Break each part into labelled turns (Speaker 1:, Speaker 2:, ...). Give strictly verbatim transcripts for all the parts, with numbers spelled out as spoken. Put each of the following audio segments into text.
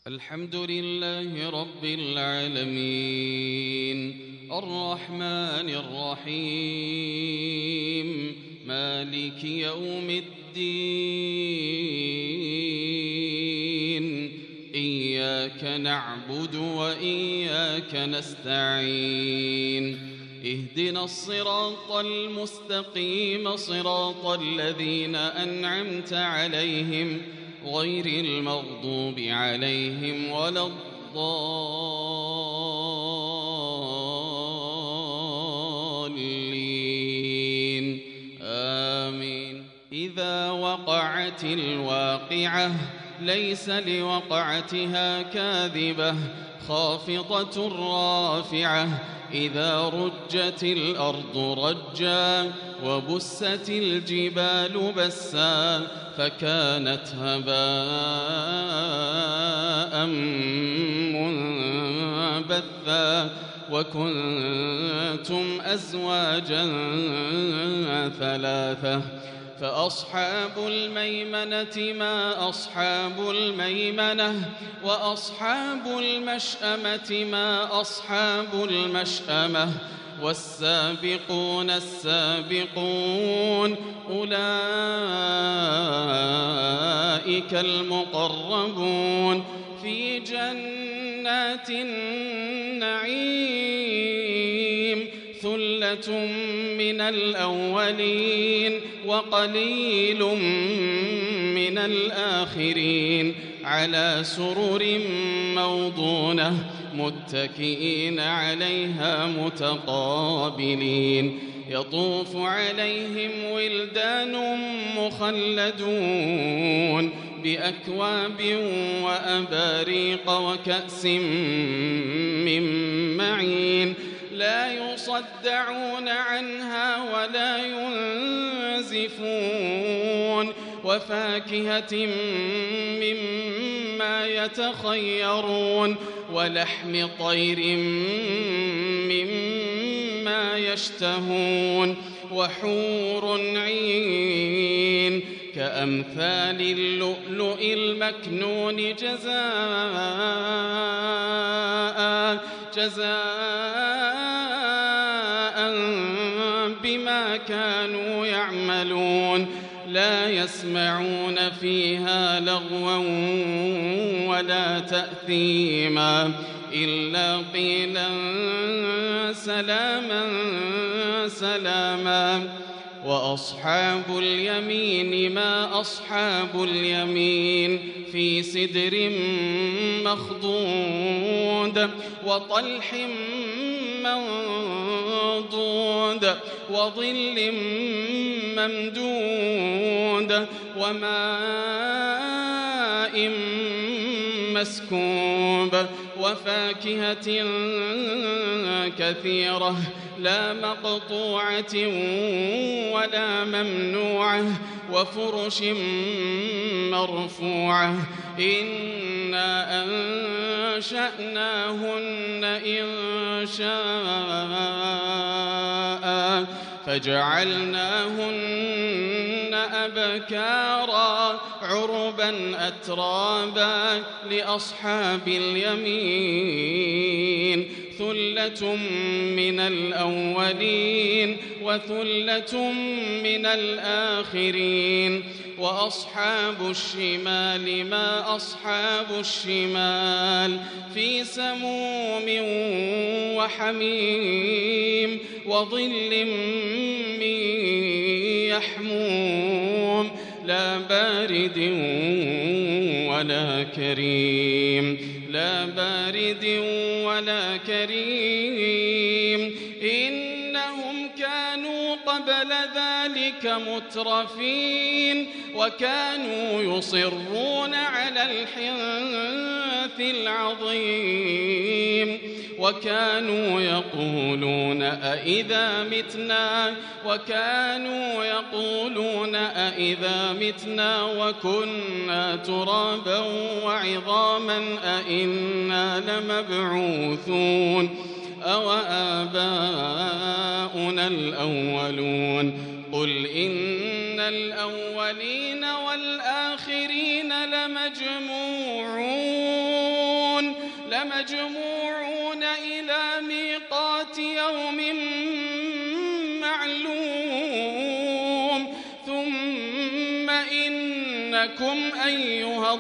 Speaker 1: الحمد لله رب العالمين الرحمن الرحيم مالك يوم الدين إياك نعبد وإياك نستعين اهدنا الصراط المستقيم صراط الذين أنعمت عليهم غير المغضوب عليهم ولا الضالين آمين. إذا وقعت الواقعة ليس لوقعتها كاذبة خافضة رافعة إذا رجت الأرض رجا وبست الجبال بسا فكانت هباء منبثا وكنتم أزواجا ثلاثة فأصحاب الميمنة ما أصحاب الميمنة وأصحاب المشأمة ما أصحاب المشأمة والسابقون السابقون أولئك المقربون في جنات النعيم ثلة من الأولين وقليل من الآخرين على سرر موضونة متكئين عليها متقابلين يطوف عليهم ولدان مخلدون بأكواب وأباريق وكأس من معين لا يصدعون عنها ولا ينزفون وفاكهة مما يتخيرون ولحم طير مما يشتهون وحور عين كأمثال اللؤلؤ المكنون جزاء جزاء بما كانوا يعملون لا يسمعون فيها لغوا ولا تأثيما إلا قيلا سلاما سلاما وأصحاب اليمين ما أصحاب اليمين في سدر مخضود وطلح منضود وظل ممدود وماء مسكوب وفاكهة كثيرة لا مقطوعة ولا ممنوعة وفرش مرفوعة إنا أنشأناهن إن شاء فجعلناهن أبكارا عربا أترابا لأصحاب اليمين ثلة من الأولين وثلة من الآخرين وأصحاب الشمال ما أصحاب الشمال في سموم وحميم وظل من يحموم لا بارد ولا كريم لا بارد ولا كريم إنهم كانوا قبل ذلك مترفين وكانوا يصرون على الحنث العظيم وكانوا يقولون أئذا متنا وكانوا يقولون أئذا متنا وكنا ترابا وعظاما أئنا لمبعوثون أوآباؤنا الأولون قل إن الأولين والآخرين لمجموعون لمجموعون إلى ميقات يوم معلوم ثم إنكم أيها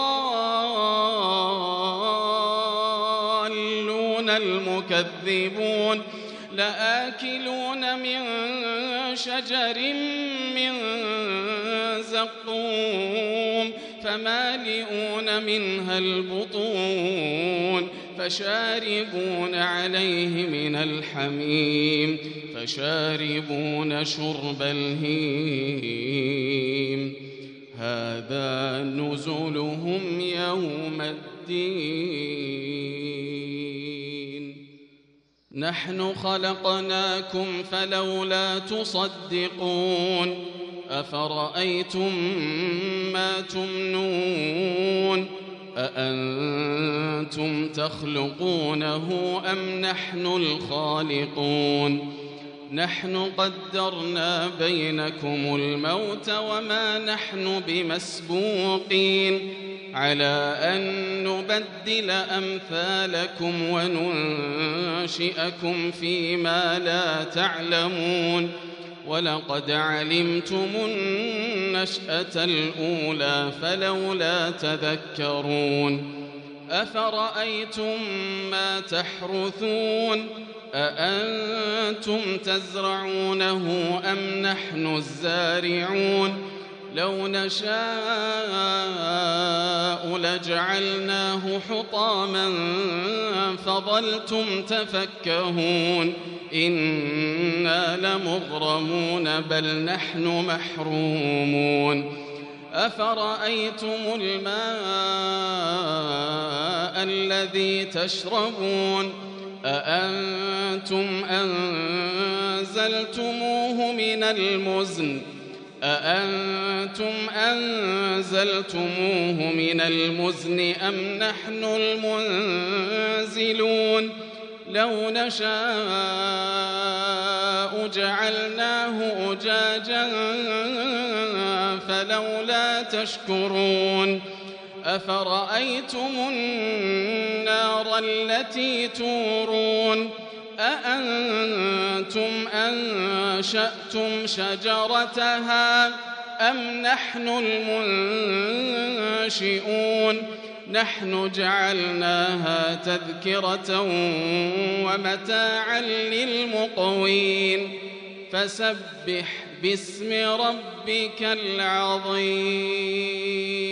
Speaker 1: الضالون المكذبون لآكلون من شجر من زقوم فمالئون منها البطون فشاربون عليه من الحميم فشاربون شرب الهيم هذا نزلهم يوم الدين نحن خلقناكم فلولا تصدقون أفرأيتم ما تمنون أأنتم تخلقونه أم نحن الخالقون نحن قدرنا بينكم الموت وما نحن بمسبوقين على أن نبدل أمثالكم وننشئكم فيما لا تعلمون ولقد علمتم النشأة الأولى فلولا تذكرون أفرأيتم ما تحرثون أأنتم تزرعونه أم نحن الزارعون لو نشاء لجعلناه حطاما فظلتم تفكهون إنا لمغرمون بل نحن محرومون أفرأيتم الماء الذي تشربون أأنتم أنزلتموه من المزن أأنتم أنزلتموه من المزن أم نحن المنزلون لو نشاء جعلناه أجاجا فلولا تشكرون أفرأيتم النار التي تورون أأنتم أنشأتم شجرتها أم نحن المنشئون نحن جعلناها تذكرة ومتاعا للمقوين فسبح باسم ربك العظيم.